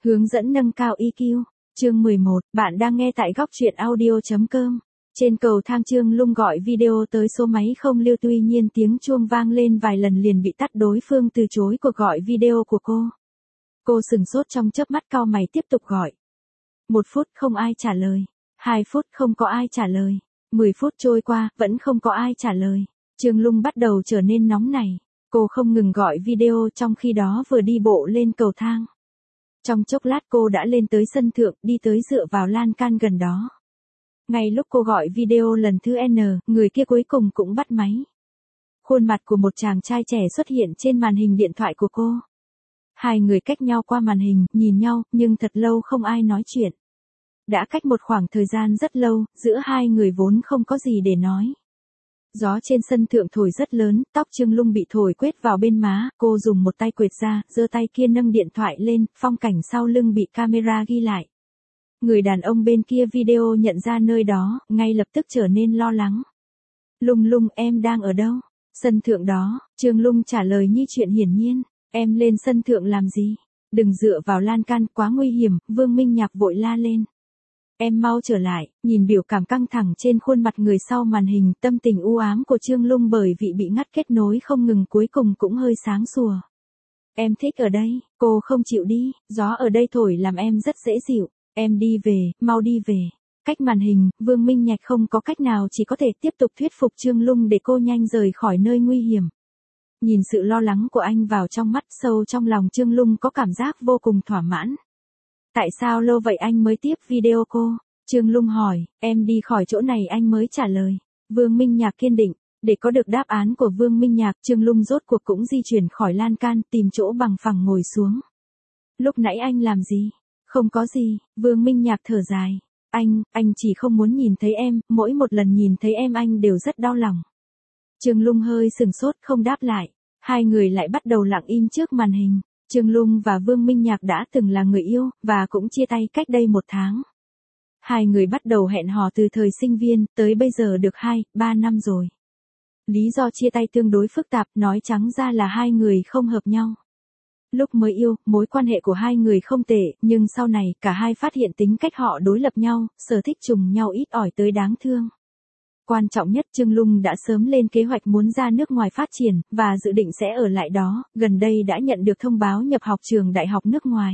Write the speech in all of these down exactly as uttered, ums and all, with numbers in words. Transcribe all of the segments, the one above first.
Hướng dẫn nâng cao i kiu, chương mười một, bạn đang nghe tại góc truyện audio.com. Trên cầu thang Trương Lung gọi video tới số máy không lưu, tuy nhiên tiếng chuông vang lên vài lần liền bị tắt, đối phương từ chối cuộc gọi video của cô. Cô sừng sốt trong chớp mắt, cau mày tiếp tục gọi. Một phút không ai trả lời. Hai phút không có ai trả lời. Mười phút trôi qua, vẫn không có ai trả lời. Trương Lung bắt đầu trở nên nóng nảy. Cô không ngừng gọi video, trong khi đó vừa đi bộ lên cầu thang. Trong chốc lát cô đã lên tới sân thượng, đi tới dựa vào lan can gần đó. Ngay lúc cô gọi video lần thứ N, người kia cuối cùng cũng bắt máy. Khuôn mặt của một chàng trai trẻ xuất hiện trên màn hình điện thoại của cô. Hai người cách nhau qua màn hình, nhìn nhau, nhưng thật lâu không ai nói chuyện. Đã cách một khoảng thời gian rất lâu, giữa hai người vốn không có gì để nói. Gió trên sân thượng thổi rất lớn, tóc Trương Lung bị thổi quết vào bên má, cô dùng một tay quệt ra, giơ tay kia nâng điện thoại lên, phong cảnh sau lưng bị camera ghi lại. Người đàn ông bên kia video nhận ra nơi đó, ngay lập tức trở nên lo lắng. Lung Lung, em đang ở đâu? Sân thượng đó, Trương Lung trả lời như chuyện hiển nhiên. Em lên sân thượng làm gì? Đừng dựa vào lan can, quá nguy hiểm, Vương Minh Nhạc vội la lên. Em mau trở lại. Nhìn biểu cảm căng thẳng trên khuôn mặt người sau màn hình, tâm tình u ám của Trương Lung bởi vì bị ngắt kết nối không ngừng cuối cùng cũng hơi sáng sủa. Em thích ở đây, cô không chịu đi, gió ở đây thổi làm em rất dễ chịu. Em đi về, mau đi về. Cách màn hình, Vương Minh Nhạc không có cách nào, chỉ có thể tiếp tục thuyết phục Trương Lung để cô nhanh rời khỏi nơi nguy hiểm. Nhìn sự lo lắng của anh vào trong mắt, sâu trong lòng Trương Lung có cảm giác vô cùng thỏa mãn. Tại sao lâu vậy anh mới tiếp video cô? Trương Lung hỏi. Em đi khỏi chỗ này anh mới trả lời. Vương Minh Nhạc kiên định. Để có được đáp án của Vương Minh Nhạc, Trương Lung rốt cuộc cũng di chuyển khỏi lan can, tìm chỗ bằng phẳng ngồi xuống. Lúc nãy anh làm gì? Không có gì. Vương Minh Nhạc thở dài. Anh, anh chỉ không muốn nhìn thấy em, mỗi một lần nhìn thấy em anh đều rất đau lòng. Trương Lung hơi sừng sốt không đáp lại. Hai người lại bắt đầu lặng im trước màn hình. Trương Lung và Vương Minh Nhạc đã từng là người yêu, và cũng chia tay cách đây một tháng. Hai người bắt đầu hẹn hò từ thời sinh viên, tới bây giờ được hai, ba năm rồi. Lý do chia tay tương đối phức tạp, nói trắng ra là hai người không hợp nhau. Lúc mới yêu, mối quan hệ của hai người không tệ, nhưng sau này, cả hai phát hiện tính cách họ đối lập nhau, sở thích trùng nhau ít ỏi tới đáng thương. Quan trọng nhất, Trương Lung đã sớm lên kế hoạch muốn ra nước ngoài phát triển, và dự định sẽ ở lại đó, gần đây đã nhận được thông báo nhập học trường đại học nước ngoài.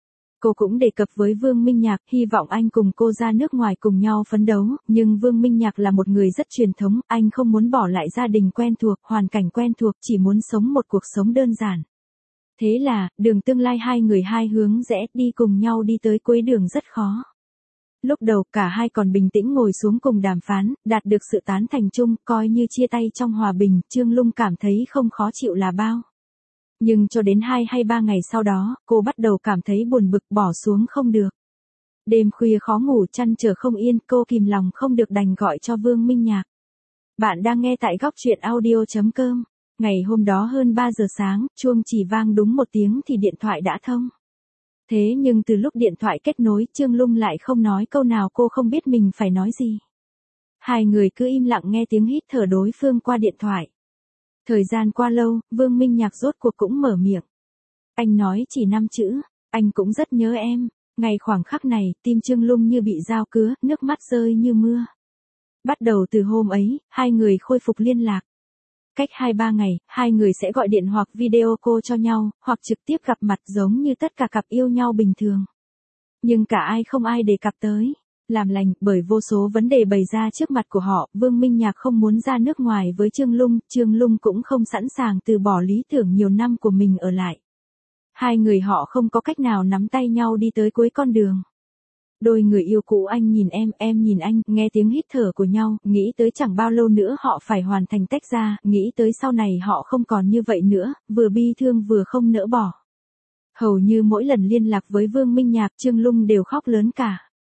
Cô cũng đề cập với Vương Minh Nhạc, hy vọng anh cùng cô ra nước ngoài cùng nhau phấn đấu, nhưng Vương Minh Nhạc là một người rất truyền thống, anh không muốn bỏ lại gia đình quen thuộc, hoàn cảnh quen thuộc, chỉ muốn sống một cuộc sống đơn giản. Thế là, đường tương lai hai người hai hướng rẽ, đi cùng nhau đi tới cuối đường rất khó. Lúc đầu cả hai còn bình tĩnh ngồi xuống cùng đàm phán, đạt được sự tán thành chung, coi như chia tay trong hòa bình, Trương Lung cảm thấy không khó chịu là bao. Nhưng cho đến hai hay ba ngày sau đó, cô bắt đầu cảm thấy buồn bực, bỏ xuống không được. Đêm khuya khó ngủ, trăn trở không yên, cô kìm lòng không được đành gọi cho Vương Minh Nhạc. Bạn đang nghe tại góc truyện audio.com. Ngày hôm đó hơn ba giờ sáng, chuông chỉ vang đúng một tiếng thì điện thoại đã thông. Thế nhưng từ lúc điện thoại kết nối, Trương Lung lại không nói câu nào, cô không biết mình phải nói gì. Hai người cứ im lặng nghe tiếng hít thở đối phương qua điện thoại. Thời gian qua lâu, Vương Minh Nhạc rốt cuộc cũng mở miệng. Anh nói chỉ năm chữ, anh cũng rất nhớ em. Ngay khoảng khắc này, tim Trương Lung như bị dao cứa, nước mắt rơi như mưa. Bắt đầu từ hôm ấy, hai người khôi phục liên lạc. Cách hai ba ngày, hai người sẽ gọi điện hoặc video call cho nhau, hoặc trực tiếp gặp mặt giống như tất cả cặp yêu nhau bình thường. Nhưng cả ai không ai đề cập tới. Làm lành, bởi vô số vấn đề bày ra trước mặt của họ, Vương Minh Nhạc không muốn ra nước ngoài với Trương Lung, Trương Lung cũng không sẵn sàng từ bỏ lý tưởng nhiều năm của mình ở lại. Hai người họ không có cách nào nắm tay nhau đi tới cuối con đường. Đôi người yêu cũ, anh nhìn em, em nhìn anh, nghe tiếng hít thở của nhau, nghĩ tới chẳng bao lâu nữa họ phải hoàn thành tách ra, nghĩ tới sau này họ không còn như vậy nữa, vừa bi thương vừa không nỡ bỏ. Hầu như mỗi lần liên lạc với Vương Minh Nhạc, Trương Lung đều khóc lớn cả.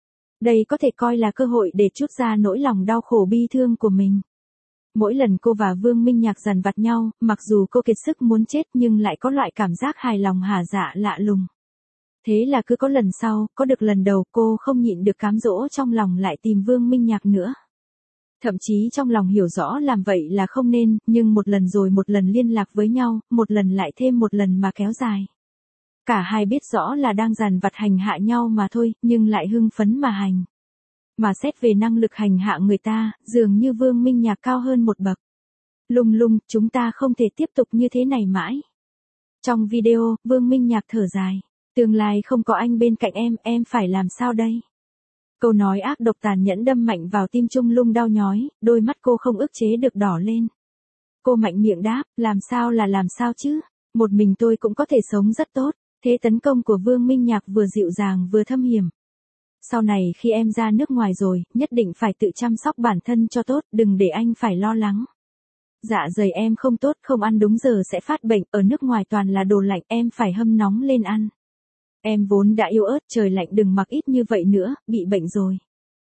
Đây có thể coi là cơ hội để trút ra nỗi lòng đau khổ bi thương của mình. Mỗi lần cô và Vương Minh Nhạc dằn vặt nhau, mặc dù cô kiệt sức muốn chết nhưng lại có loại cảm giác hài lòng hả dạ lạ lùng. Thế là cứ có lần sau, có được lần đầu, cô không nhịn được cám dỗ trong lòng lại tìm Vương Minh Nhạc nữa. Thậm chí trong lòng hiểu rõ làm vậy là không nên, nhưng một lần rồi một lần liên lạc với nhau, một lần lại thêm một lần mà kéo dài. Cả hai biết rõ là đang dằn vặt hành hạ nhau mà thôi, nhưng lại hưng phấn mà hành. Mà xét về năng lực hành hạ người ta, dường như Vương Minh Nhạc cao hơn một bậc. Lung lung, chúng ta không thể tiếp tục như thế này mãi. Trong video, Vương Minh Nhạc thở dài. Tương lai không có anh bên cạnh em, em phải làm sao đây? Câu nói ác độc tàn nhẫn đâm mạnh vào tim Trung Lung đau nhói, đôi mắt cô không ức chế được đỏ lên. Cô mạnh miệng đáp, làm sao là làm sao chứ? Một mình tôi cũng có thể sống rất tốt. Thế tấn công của Vương Minh Nhạc vừa dịu dàng vừa thâm hiểm. Sau này khi em ra nước ngoài rồi, nhất định phải tự chăm sóc bản thân cho tốt, đừng để anh phải lo lắng. Dạ dày em không tốt, không ăn đúng giờ sẽ phát bệnh, ở nước ngoài toàn là đồ lạnh, em phải hâm nóng lên ăn. Em vốn đã yếu ớt, trời lạnh đừng mặc ít như vậy nữa, bị bệnh rồi.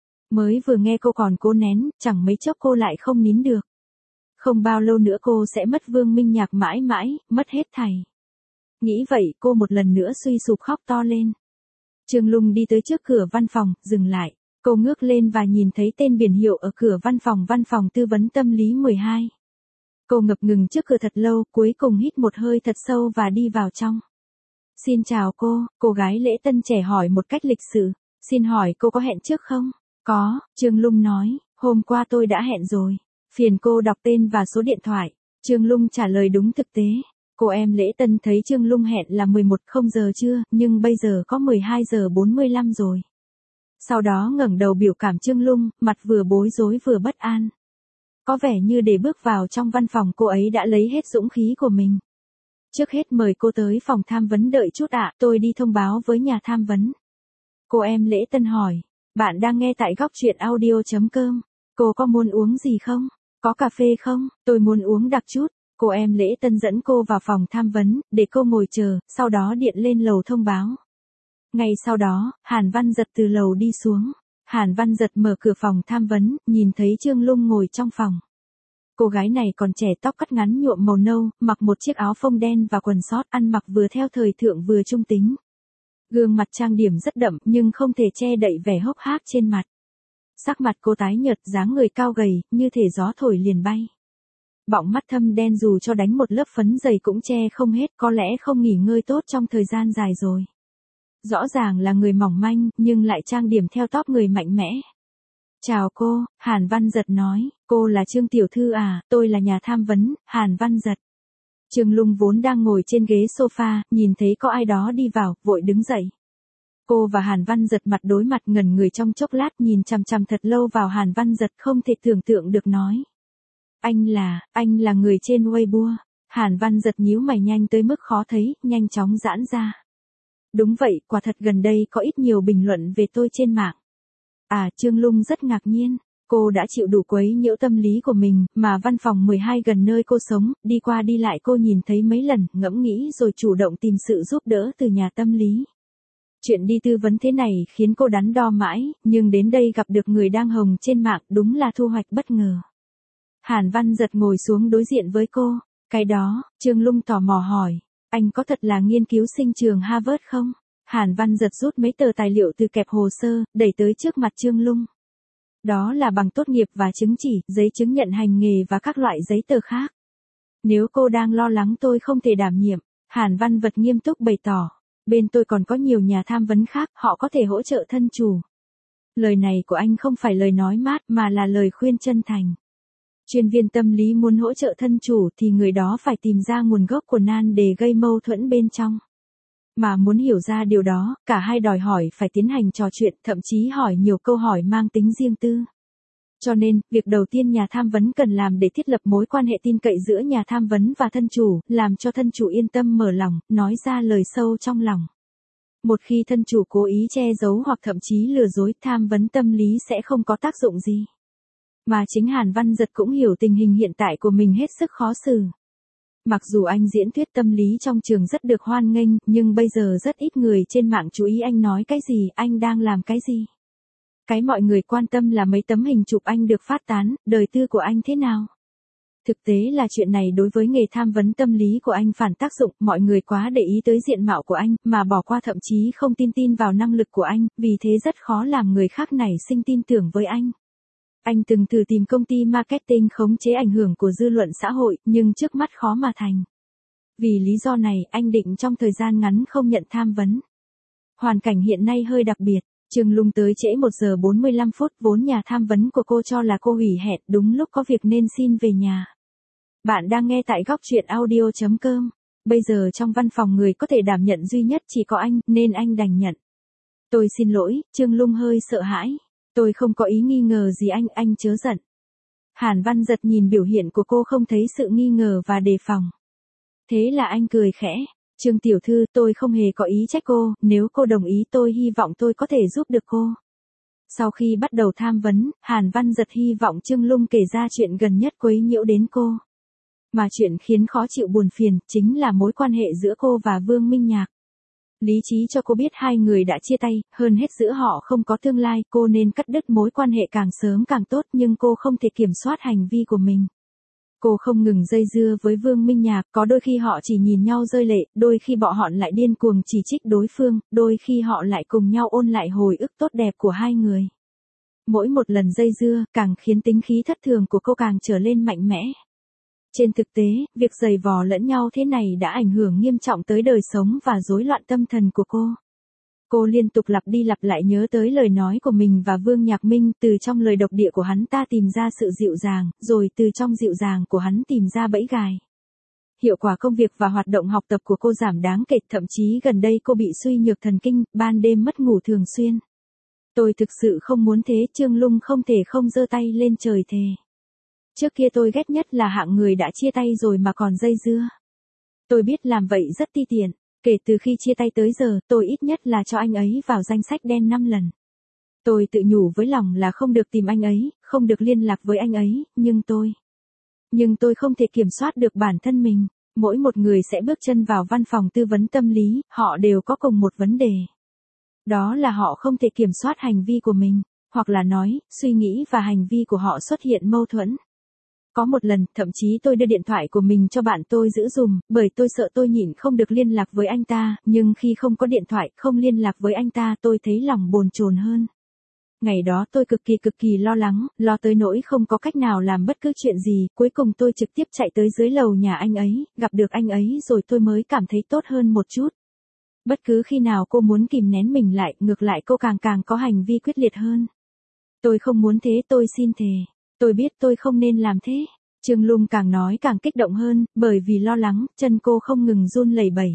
Mới vừa nghe cô còn cố nén, chẳng mấy chốc cô lại không nín được. Không bao lâu nữa cô sẽ mất Vương Minh Nhạc mãi mãi, mất hết thảy. Nghĩ vậy cô một lần nữa suy sụp khóc to lên. Trương Lung đi tới trước cửa văn phòng, dừng lại. Cô ngước lên và nhìn thấy tên biển hiệu ở cửa văn phòng văn phòng tư vấn tâm lý mười hai. Cô ngập ngừng trước cửa thật lâu, cuối cùng hít một hơi thật sâu và đi vào trong. Xin chào cô, cô gái lễ tân trẻ hỏi một cách lịch sự. Xin hỏi cô có hẹn trước không? Có, Trương Lung nói, hôm qua tôi đã hẹn rồi. Phiền cô đọc tên và số điện thoại. Trương Lung trả lời đúng thực tế. Cô em lễ tân thấy Trương Lung hẹn là mười một giờ trưa, nhưng bây giờ có mười hai giờ bốn mươi lăm rồi. Sau đó ngẩng đầu biểu cảm Trương Lung, mặt vừa bối rối vừa bất an. Có vẻ như để bước vào trong văn phòng cô ấy đã lấy hết dũng khí của mình. Trước hết mời cô tới phòng tham vấn đợi chút ạ, tôi đi thông báo với nhà tham vấn. Cô em lễ tân hỏi, bạn đang nghe tại góc truyện audio chấm com. Cô có muốn uống gì không? Có cà phê không? Tôi muốn uống đặc chút. Cô em lễ tân dẫn cô vào phòng tham vấn, để cô ngồi chờ, sau đó điện lên lầu thông báo. Ngay sau đó, Hàn Văn Giật từ lầu đi xuống. Hàn Văn Giật mở cửa phòng tham vấn, nhìn thấy Trương Lung ngồi trong phòng. Cô gái này còn trẻ, tóc cắt ngắn nhuộm màu nâu, mặc một chiếc áo phông đen và quần sót, ăn mặc vừa theo thời thượng vừa trung tính. Gương mặt trang điểm rất đậm nhưng không thể che đậy vẻ hốc hác trên mặt. Sắc mặt cô tái nhợt, dáng người cao gầy, như thể gió thổi liền bay. Bọng mắt thâm đen dù cho đánh một lớp phấn dày cũng che không hết, có lẽ không nghỉ ngơi tốt trong thời gian dài rồi. Rõ ràng là người mỏng manh, nhưng lại trang điểm theo tóc người mạnh mẽ. Chào cô, Hàn Văn Giật nói, cô là Trương Tiểu Thư à, tôi là nhà tham vấn, Hàn Văn Giật. Trương Lung vốn đang ngồi trên ghế sofa, nhìn thấy có ai đó đi vào, vội đứng dậy. Cô và Hàn Văn Giật mặt đối mặt ngẩn người trong chốc lát, nhìn chằm chằm thật lâu vào Hàn Văn Giật, không thể tưởng tượng được nói. Anh là, anh là người trên Weibo. Hàn Văn Giật nhíu mày nhanh tới mức khó thấy, nhanh chóng giãn ra. Đúng vậy, quả thật gần đây có ít nhiều bình luận về tôi trên mạng. À, Trương Lung rất ngạc nhiên. Cô đã chịu đủ quấy nhiễu tâm lý của mình, mà văn phòng mười hai gần nơi cô sống, đi qua đi lại cô nhìn thấy mấy lần, ngẫm nghĩ rồi chủ động tìm sự giúp đỡ từ nhà tâm lý. Chuyện đi tư vấn thế này khiến cô đắn đo mãi, nhưng đến đây gặp được người đang hồng trên mạng, đúng là thu hoạch bất ngờ. Hàn Văn Giật ngồi xuống đối diện với cô. Cái đó, Trương Lung tò mò hỏi, anh có thật là nghiên cứu sinh trường Harvard không? Hàn Văn Giật rút mấy tờ tài liệu từ kẹp hồ sơ, đẩy tới trước mặt Trương Lung. Đó là bằng tốt nghiệp và chứng chỉ, giấy chứng nhận hành nghề và các loại giấy tờ khác. Nếu cô đang lo lắng tôi không thể đảm nhiệm, Hàn Văn Vật nghiêm túc bày tỏ, bên tôi còn có nhiều nhà tham vấn khác, họ có thể hỗ trợ thân chủ. Lời này của anh không phải lời nói mát mà là lời khuyên chân thành. Chuyên viên tâm lý muốn hỗ trợ thân chủ thì người đó phải tìm ra nguồn gốc của nan đề gây mâu thuẫn bên trong. Mà muốn hiểu ra điều đó, cả hai đòi hỏi phải tiến hành trò chuyện, thậm chí hỏi nhiều câu hỏi mang tính riêng tư. Cho nên, việc đầu tiên nhà tham vấn cần làm để thiết lập mối quan hệ tin cậy giữa nhà tham vấn và thân chủ, làm cho thân chủ yên tâm mở lòng, nói ra lời sâu trong lòng. Một khi thân chủ cố ý che giấu hoặc thậm chí lừa dối, tham vấn tâm lý sẽ không có tác dụng gì. Mà chính Hàn Văn Giật cũng hiểu tình hình hiện tại của mình hết sức khó xử. Mặc dù anh diễn thuyết tâm lý trong trường rất được hoan nghênh, nhưng bây giờ rất ít người trên mạng chú ý anh nói cái gì, anh đang làm cái gì. Cái mọi người quan tâm là mấy tấm hình chụp anh được phát tán, đời tư của anh thế nào. Thực tế là chuyện này đối với nghề tham vấn tâm lý của anh phản tác dụng, mọi người quá để ý tới diện mạo của anh, mà bỏ qua thậm chí không tin tin vào năng lực của anh, vì thế rất khó làm người khác nảy sinh tin tưởng với anh. Anh từng thử tìm công ty marketing khống chế ảnh hưởng của dư luận xã hội, nhưng trước mắt khó mà thành. Vì lý do này, anh định trong thời gian ngắn không nhận tham vấn. Hoàn cảnh hiện nay hơi đặc biệt, Trương Lung tới trễ một giờ bốn mươi lăm phút, vốn nhà tham vấn của cô cho là cô hủy hẹn, đúng lúc có việc nên xin về nhà. Bạn đang nghe tại góc truyện audio chấm com. Bây giờ trong văn phòng người có thể đảm nhận duy nhất chỉ có anh, nên anh đành nhận. Tôi xin lỗi, Trương Lung hơi sợ hãi. Tôi không có ý nghi ngờ gì anh, anh chớ giận. Hàn Văn Giật nhìn biểu hiện của cô không thấy sự nghi ngờ và đề phòng. Thế là anh cười khẽ. Trương tiểu thư, tôi không hề có ý trách cô, nếu cô đồng ý tôi hy vọng tôi có thể giúp được cô. Sau khi bắt đầu tham vấn, Hàn Văn Giật hy vọng Trương Lung kể ra chuyện gần nhất quấy nhiễu đến cô. Mà chuyện khiến khó chịu buồn phiền, chính là mối quan hệ giữa cô và Vương Minh Nhạc. Lý trí cho cô biết hai người đã chia tay, hơn hết giữa họ không có tương lai, cô nên cắt đứt mối quan hệ càng sớm càng tốt, nhưng cô không thể kiểm soát hành vi của mình. Cô không ngừng dây dưa với Vương Minh Nhạc, có đôi khi họ chỉ nhìn nhau rơi lệ, đôi khi bọn họ lại điên cuồng chỉ trích đối phương, đôi khi họ lại cùng nhau ôn lại hồi ức tốt đẹp của hai người. Mỗi một lần dây dưa, càng khiến tính khí thất thường của cô càng trở lên mạnh mẽ. Trên thực tế, việc giày vò lẫn nhau thế này đã ảnh hưởng nghiêm trọng tới đời sống và rối loạn tâm thần của cô. Cô liên tục lặp đi lặp lại nhớ tới lời nói của mình và Vương Nhạc Minh, từ trong lời độc địa của hắn ta tìm ra sự dịu dàng, rồi từ trong dịu dàng của hắn tìm ra bẫy gài. Hiệu quả công việc và hoạt động học tập của cô giảm đáng kể, thậm chí gần đây cô bị suy nhược thần kinh, ban đêm mất ngủ thường xuyên. Tôi thực sự không muốn thế, Trương Lung không thể không giơ tay lên trời thề. Trước kia tôi ghét nhất là hạng người đã chia tay rồi mà còn dây dưa. Tôi biết làm vậy rất ti tiện. Kể từ khi chia tay tới giờ, tôi ít nhất là cho anh ấy vào danh sách đen năm lần. Tôi tự nhủ với lòng là không được tìm anh ấy, không được liên lạc với anh ấy, nhưng tôi... Nhưng tôi không thể kiểm soát được bản thân mình. Mỗi một người sẽ bước chân vào văn phòng tư vấn tâm lý, họ đều có cùng một vấn đề. Đó là họ không thể kiểm soát hành vi của mình, hoặc là nói, suy nghĩ và hành vi của họ xuất hiện mâu thuẫn. Có một lần, thậm chí tôi đưa điện thoại của mình cho bạn tôi giữ dùm, bởi tôi sợ tôi nhịn không được liên lạc với anh ta, nhưng khi không có điện thoại, không liên lạc với anh ta, tôi thấy lòng bồn chồn hơn. Ngày đó tôi cực kỳ cực kỳ lo lắng, lo tới nỗi không có cách nào làm bất cứ chuyện gì, cuối cùng tôi trực tiếp chạy tới dưới lầu nhà anh ấy, gặp được anh ấy rồi tôi mới cảm thấy tốt hơn một chút. Bất cứ khi nào cô muốn kìm nén mình lại, ngược lại cô càng càng có hành vi quyết liệt hơn. Tôi không muốn thế, tôi xin thề. Tôi biết tôi không nên làm thế. Trương Lung càng nói càng kích động hơn, bởi vì lo lắng, chân cô không ngừng run lẩy bẩy.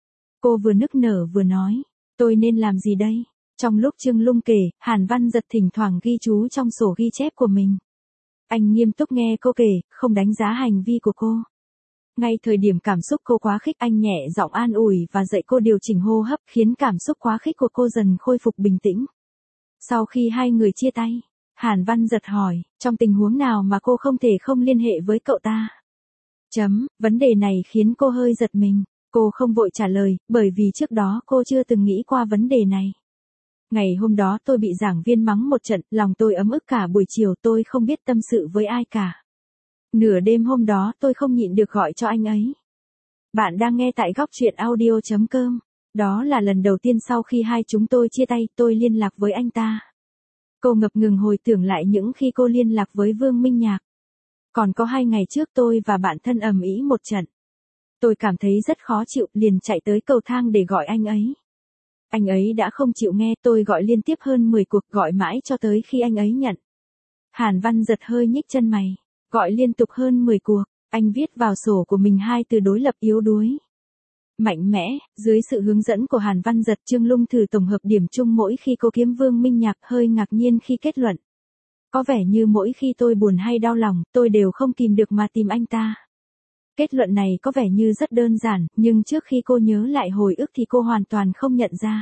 Cô vừa nức nở vừa nói, tôi nên làm gì đây? Trong lúc Trương Lung kể, Hàn Văn Giật thỉnh thoảng ghi chú trong sổ ghi chép của mình. Anh nghiêm túc nghe cô kể, không đánh giá hành vi của cô. Ngay thời điểm cảm xúc cô quá khích, anh nhẹ giọng an ủi và dạy cô điều chỉnh hô hấp, khiến cảm xúc quá khích của cô dần khôi phục bình tĩnh. Sau khi hai người chia tay, Hàn Văn Giật hỏi, trong tình huống nào mà cô không thể không liên hệ với cậu ta? Chấm, vấn đề này khiến cô hơi giật mình. Cô không vội trả lời, bởi vì trước đó cô chưa từng nghĩ qua vấn đề này. Ngày hôm đó tôi bị giảng viên mắng một trận, lòng tôi ấm ức cả buổi chiều, tôi không biết tâm sự với ai cả. Nửa đêm hôm đó tôi không nhịn được gọi cho anh ấy. Bạn đang nghe tại góc truyện audio chấm com. Đó là lần đầu tiên sau khi hai chúng tôi chia tay, tôi liên lạc với anh ta. Cô ngập ngừng hồi tưởng lại những khi cô liên lạc với Vương Minh Nhạc. Còn có hai ngày trước tôi và bạn thân ầm ĩ một trận. Tôi cảm thấy rất khó chịu, liền chạy tới cầu thang để gọi anh ấy. Anh ấy đã không chịu nghe, tôi gọi liên tiếp hơn mười cuộc, gọi mãi cho tới khi anh ấy nhận. Hàn Văn Giật hơi nhích chân mày, gọi liên tục hơn mười cuộc, anh viết vào sổ của mình hai từ đối lập yếu đuối. Mạnh mẽ, dưới sự hướng dẫn của Hàn Văn Giật, Trương Lung thử tổng hợp điểm chung mỗi khi cô kiếm Vương Minh Nhạc, hơi ngạc nhiên khi kết luận. Có vẻ như mỗi khi tôi buồn hay đau lòng, tôi đều không kìm được mà tìm anh ta. Kết luận này có vẻ như rất đơn giản, nhưng trước khi cô nhớ lại hồi ức thì cô hoàn toàn không nhận ra.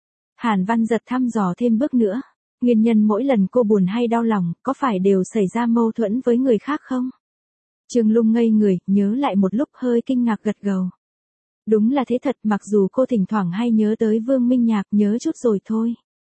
Hàn Văn Giật thăm dò thêm bước nữa. Nguyên nhân mỗi lần cô buồn hay đau lòng, có phải đều xảy ra mâu thuẫn với người khác không? Trương Lung ngây người, nhớ lại một lúc hơi kinh ngạc gật gđầu. Đúng là thế thật, mặc dù cô thỉnh thoảng hay nhớ tới Vương Minh Nhạc, nhớ chút rồi thôi.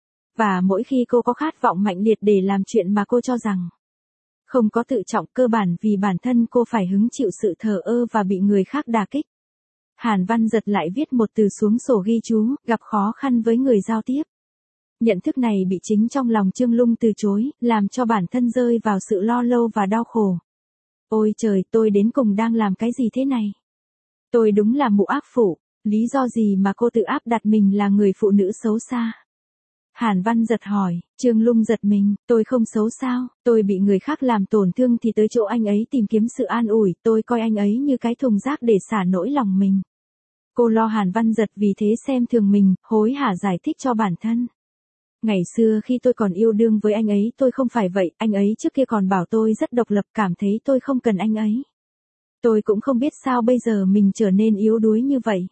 Và mỗi khi cô có khát vọng mạnh liệt để làm chuyện mà cô cho rằng không có tự trọng, cơ bản vì bản thân cô phải hứng chịu sự thờ ơ và bị người khác đả kích. Hàn Văn Giật lại viết một từ xuống sổ ghi chú, gặp khó khăn với người giao tiếp. Nhận thức này bị chính trong lòng Trương Lung từ chối, làm cho bản thân rơi vào sự lo âu và đau khổ. Ôi trời, tôi đến cùng đang làm cái gì thế này? Tôi đúng là mụ ác phụ, lý do gì mà cô tự áp đặt mình là người phụ nữ xấu xa? Hàn Văn Giật hỏi, Trương Lung giật mình, tôi không xấu sao, tôi bị người khác làm tổn thương thì tới chỗ anh ấy tìm kiếm sự an ủi, tôi coi anh ấy như cái thùng rác để xả nỗi lòng mình. Cô lo Hàn Văn Giật vì thế xem thường mình, hối hả giải thích cho bản thân. Ngày xưa khi tôi còn yêu đương với anh ấy tôi không phải vậy, anh ấy trước kia còn bảo tôi rất độc lập, cảm thấy tôi không cần anh ấy. Tôi cũng không biết sao bây giờ mình trở nên yếu đuối như vậy.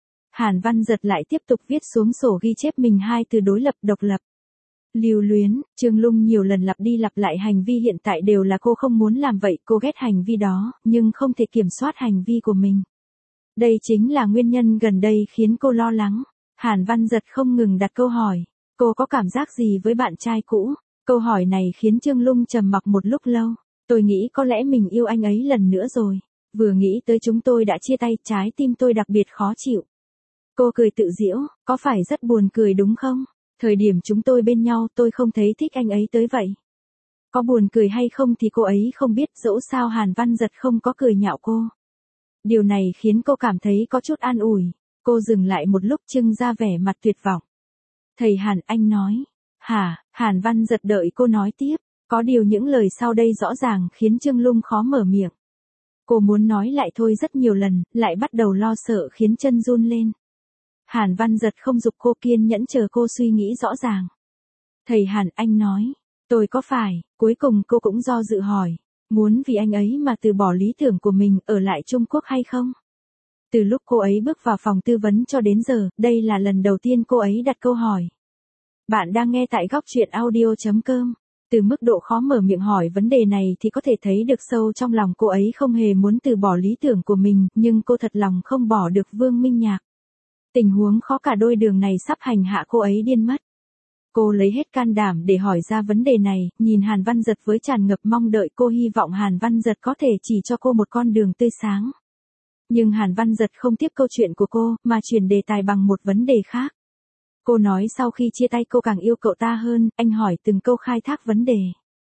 Hàn Văn Giật lại tiếp tục viết xuống sổ ghi chép mình hai từ đối lập độc lập. Lưu luyến, Trương Lung nhiều lần lặp đi lặp lại hành vi hiện tại đều là cô không muốn làm vậy, cô ghét hành vi đó, nhưng không thể kiểm soát hành vi của mình. Đây chính là nguyên nhân gần đây khiến cô lo lắng. Hàn Văn Giật không ngừng đặt câu hỏi, cô có cảm giác gì với bạn trai cũ? Câu hỏi này khiến Trương Lung trầm mặc một lúc lâu. Tôi nghĩ có lẽ mình yêu anh ấy lần nữa rồi. Vừa nghĩ tới chúng tôi đã chia tay, trái tim tôi đặc biệt khó chịu. Cô cười tự giễu, có phải rất buồn cười đúng không? Thời điểm chúng tôi bên nhau tôi không thấy thích anh ấy tới vậy. Có buồn cười hay không thì cô ấy không biết, dẫu sao Hàn Văn Giật không có cười nhạo cô. Điều này khiến cô cảm thấy có chút an ủi. Cô dừng lại một lúc trưng ra vẻ mặt tuyệt vọng. Thầy Hàn, anh nói. Hả? Hàn Văn Giật đợi cô nói tiếp. Có điều những lời sau đây rõ ràng khiến Trương Lung khó mở miệng. Cô muốn nói lại thôi rất nhiều lần, lại bắt đầu lo sợ khiến chân run lên. Hàn Văn Giật không giục cô, kiên nhẫn chờ cô suy nghĩ rõ ràng. Thầy Hàn, anh nói. Tôi có phải, cuối cùng cô cũng do dự hỏi. Muốn vì anh ấy mà từ bỏ lý tưởng của mình ở lại Trung Quốc hay không? Từ lúc cô ấy bước vào phòng tư vấn cho đến giờ, đây là lần đầu tiên cô ấy đặt câu hỏi. Bạn đang nghe tại góc truyện audio chấm com. Từ mức độ khó mở miệng hỏi vấn đề này thì có thể thấy được sâu trong lòng cô ấy không hề muốn từ bỏ lý tưởng của mình, nhưng cô thật lòng không bỏ được Vương Minh Nhạc. Tình huống khó cả đôi đường này sắp hành hạ cô ấy điên mất. Cô lấy hết can đảm để hỏi ra vấn đề này, nhìn Hàn Văn Giật với tràn ngập mong đợi, cô hy vọng Hàn Văn Giật có thể chỉ cho cô một con đường tươi sáng. Nhưng Hàn Văn Giật không tiếp câu chuyện của cô, mà chuyển đề tài bằng một vấn đề khác. Cô nói sau khi chia tay cô càng yêu cậu ta hơn, anh hỏi từng câu khai thác vấn đề.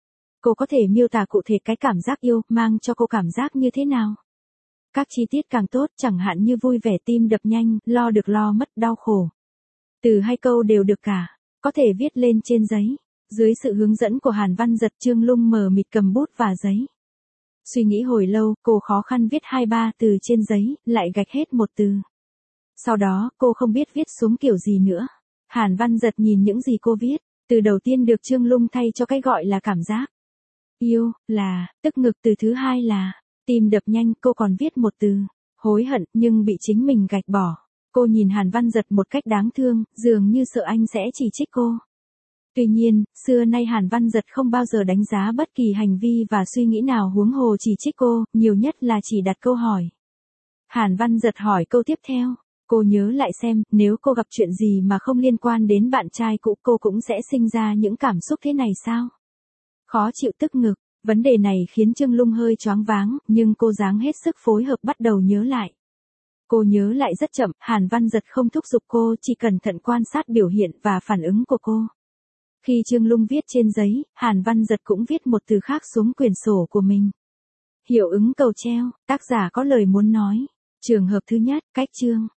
Cô có thể miêu tả cụ thể cái cảm giác yêu, mang cho cô cảm giác như thế nào? Các chi tiết càng tốt, chẳng hạn như vui vẻ, tim đập nhanh, lo được lo mất, đau khổ. Từ hai câu đều được cả, có thể viết lên trên giấy. Dưới sự hướng dẫn của Hàn Văn Giật, Trương Lung mờ mịt cầm bút và giấy. Suy nghĩ hồi lâu, cô khó khăn viết hai ba từ trên giấy, lại gạch hết một từ. Sau đó, cô không biết viết xuống kiểu gì nữa. Hàn Văn Giật nhìn những gì cô viết, từ đầu tiên được Trương Lung thay cho cái gọi là cảm giác yêu, là, tức ngực, từ thứ hai là, tim đập nhanh, cô còn viết một từ, hối hận, nhưng bị chính mình gạch bỏ. Cô nhìn Hàn Văn Giật một cách đáng thương, dường như sợ anh sẽ chỉ trích cô. Tuy nhiên, xưa nay Hàn Văn Giật không bao giờ đánh giá bất kỳ hành vi và suy nghĩ nào, huống hồ chỉ trích cô, nhiều nhất là chỉ đặt câu hỏi. Hàn Văn Giật hỏi câu tiếp theo. Cô nhớ lại xem, nếu cô gặp chuyện gì mà không liên quan đến bạn trai cũ, cô cũng sẽ sinh ra những cảm xúc thế này sao? Khó chịu, tức ngực. Vấn đề này khiến Trương Lung hơi choáng váng, nhưng cô dáng hết sức phối hợp bắt đầu nhớ lại. Cô nhớ lại rất chậm, Hàn Văn Giật không thúc giục cô, chỉ cẩn thận quan sát biểu hiện và phản ứng của cô. Khi Trương Lung viết trên giấy, Hàn Văn Giật cũng viết một từ khác xuống quyển sổ của mình. Hiệu ứng cầu treo, tác giả có lời muốn nói. Trường hợp thứ nhất, cách chương.